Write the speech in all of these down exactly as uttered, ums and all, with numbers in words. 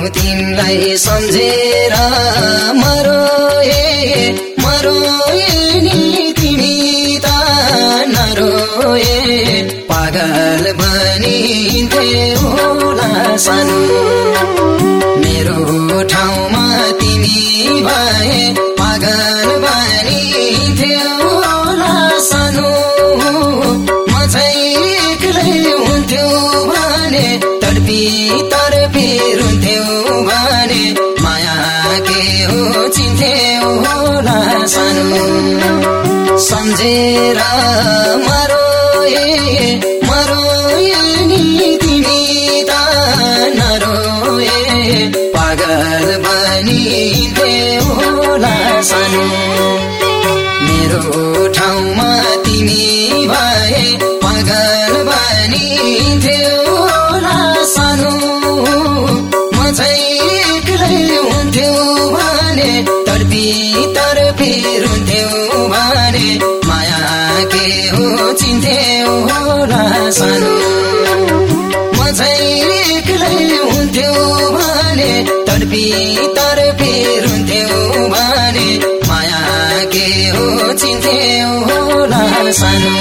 तिमीलाई सम्झेर मरोए मरोए नि तिमी त नरोए पागल बनिन्थ्यौ होला सानो मेरो ठाउँमा तिमी भए पागल बनिन्थ्यौ होला सानो म चाहिँ एक्लै हुन्थ्यौ भने तडपी तडपी रुन्थ्यौ भने माया के हो चिन्थ्यौ होला सानो सम्झेर मरोए मरोए नि तिमी त नरोए पागल बनिन्थ्यौ होला सानो मेरो ठाउँमा तिमी भए पागल बनिन्थ्यौ होला सानो म चाहिँ एक्लै हुन्थ्यौ भने तडपी तडपी रुन्थ्यौ भने माया के हो चिन्थ्यौ होला सानो म चाहिँ एक्लै हुन्थ्यौ भने तडपी तडपी रुन्थ्यौ भने माया के हो चिन्थ्यौ होला सानो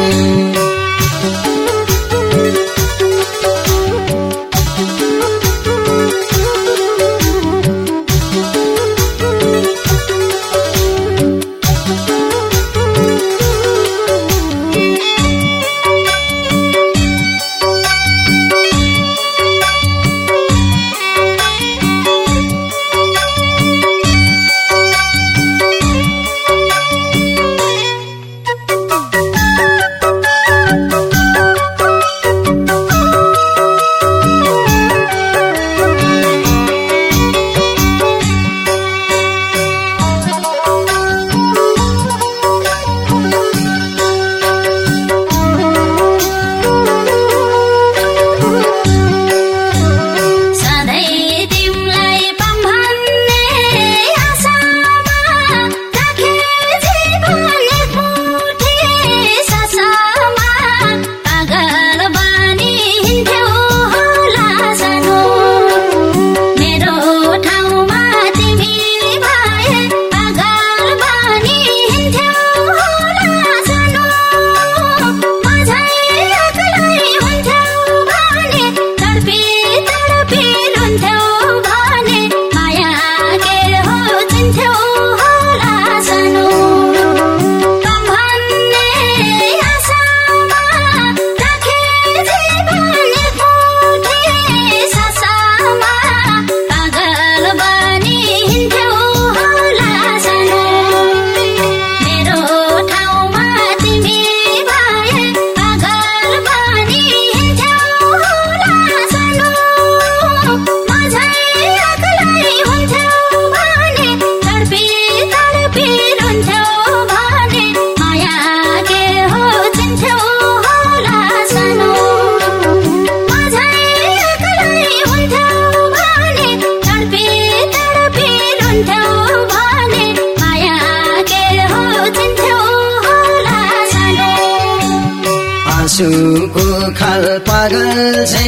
आँसुको खाल पागल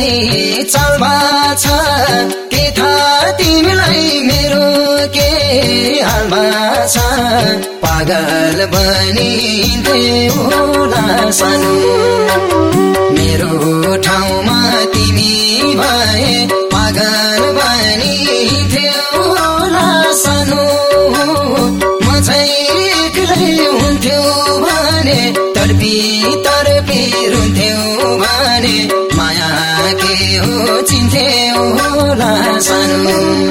झै चल्बा छ के थाहा तिमीलाई मेरो के हालमा छ पागल बनिन्थ्यौ होला सानो मेरो ठाउँमा तिमी भए पागल बनिन्थ्यौ होला सानो म चाहिँ एक्लै हुन्थ्यौ भने तडपी तडपी रुन्थ्यौ भने माया के हो चिन्थ्यौ होला सानो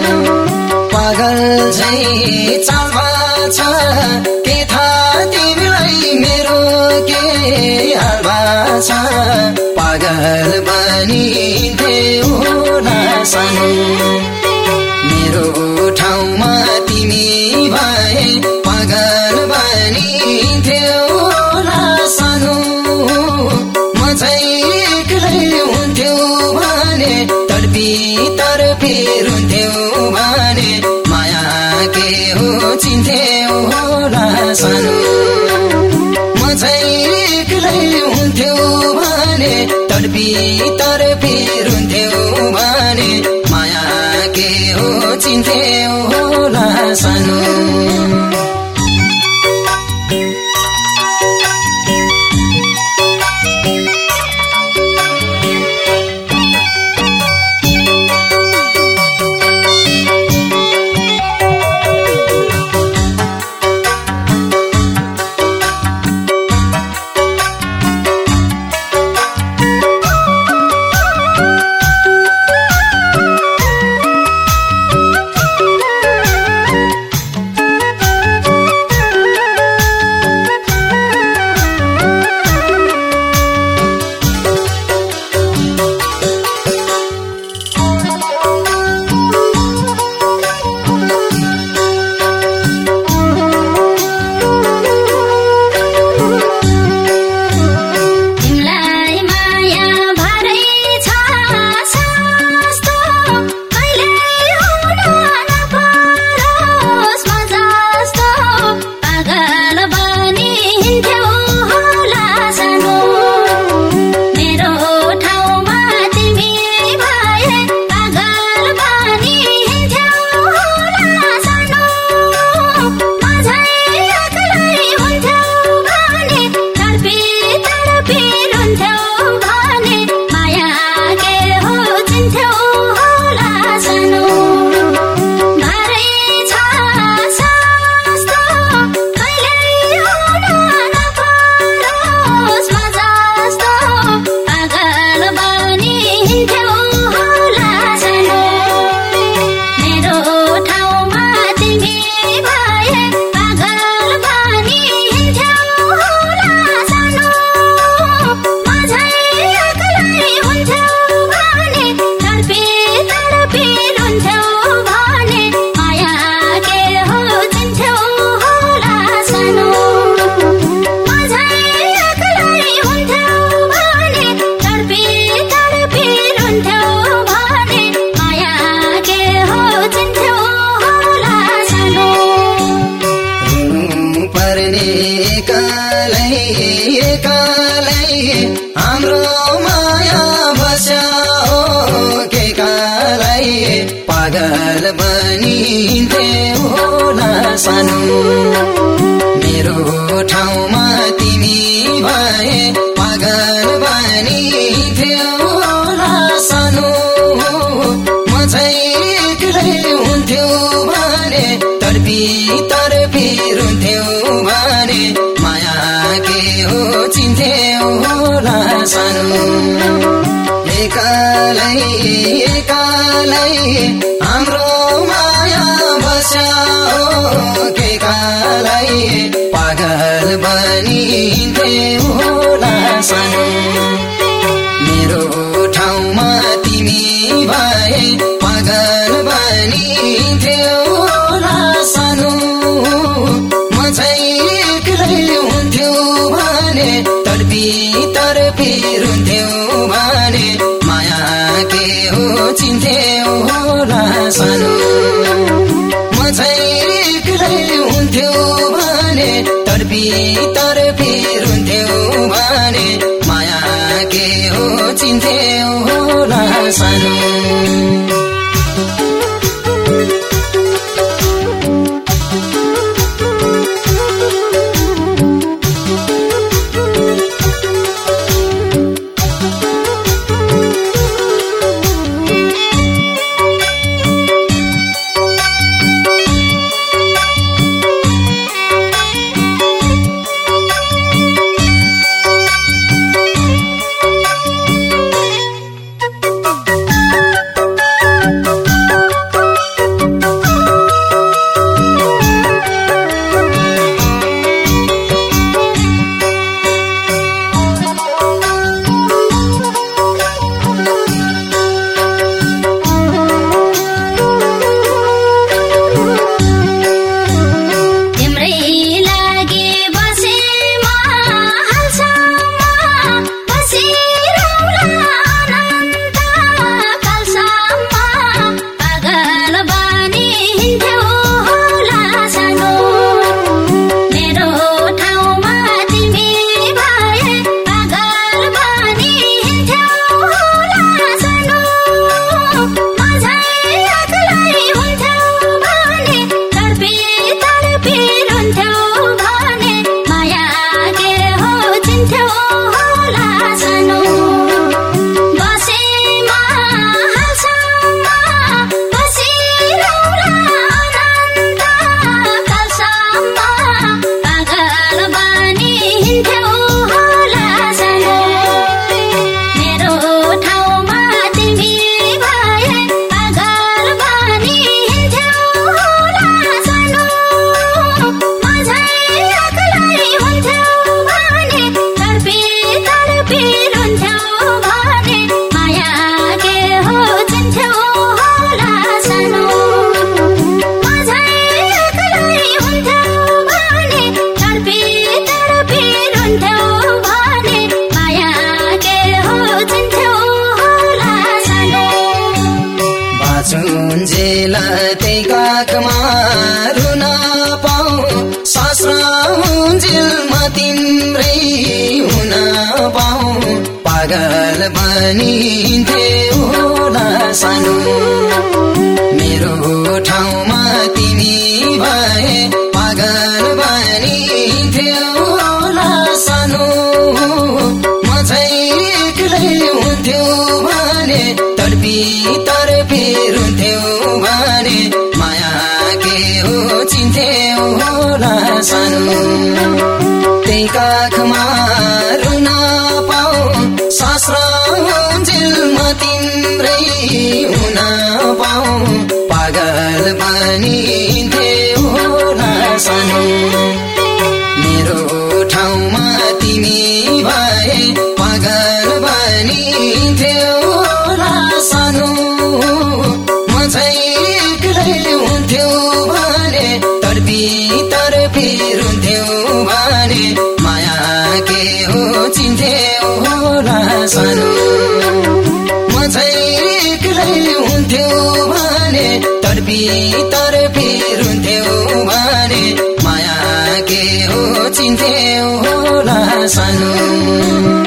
पागल झै चल्बा छ के थाहा तिमीलाई मेरो के हालमा छ पागल बनिन्थ्यौ होला सानो मेरो ठाउँमा तिमी भए पागल बनिन्थ्यौ होला सानो म चाहिँ एक्लै हुन्थ्यौ भने तडपी तडपी रुन्थ्यौ भने माया के हो चिन्थ्यौ होला सानो म चाहिँ एक्लै हुन्थ्यौ भने तडपी तडपी रुन्थ्यौ भने माया के पागल बनिन्थ्यौ होला सानो मेरो ठाउँमा तिमी भए पागल बनिन्थ्यौ होला सानो म चाहिँ एक्लै हुन्थ्यौ भने तर्पी तर्पी रुन्थ्यौ भने माया के हो चिन्थ्यौ होला सानो एकालै एकालै हाम्रो माया बस्यो के कालै पागल बनिन्थ्यौ होला सानो मेरो ठाउँमा तिमी भए पागल बनिन्थ्यौ होला सानो म चाहिँ एक्लै हुन्थ्यौ भने तर्पी तर्पी रुन्थ्यौ भने माया के हो चिन्थ्यौ होला सानो म चाहिँ एक्लै हुन्थ्यौ भने तर्पी तर्पी रुन्थ्यौ भने माया के हो चिन्थ्यौ होला सानो त्यही काखमा रुन पाऊ सस्रा हुन्जेल म तिम्रै हुन पाऊ पागल बनिन्थ्यौ होला सानो मेरो ठाउँमा तिमी भए पागल बनिन्थ्यौ होला सानो म चाहिँ एक्लै हुन्थ्यौ भने तर्पी तर्पी रुन्थ्यौ भने माया के हो चिन्थ्यौ होला सानो त्यही काखमा रुन पाऊ सस्रा हुन्जेल म तिम्रै हुन पाऊ पागल बनिन्थ्यौ होला सानो मेरो ठाउँमा तिमी भए पागल बनिन्थ्यौ होला सानो म चाहिँ एक्लै हुन्थ्यौ भने तर्पी तर्पी रुन्थ्यौ भने माया के हो चिन्थ्यौ होला सानो म चाहिँ एक्लै हुन्थ्यौ भने तर्पी तर्पी रुन्थ्यौ भने माया के हो चिन्थ्यौ होला सानो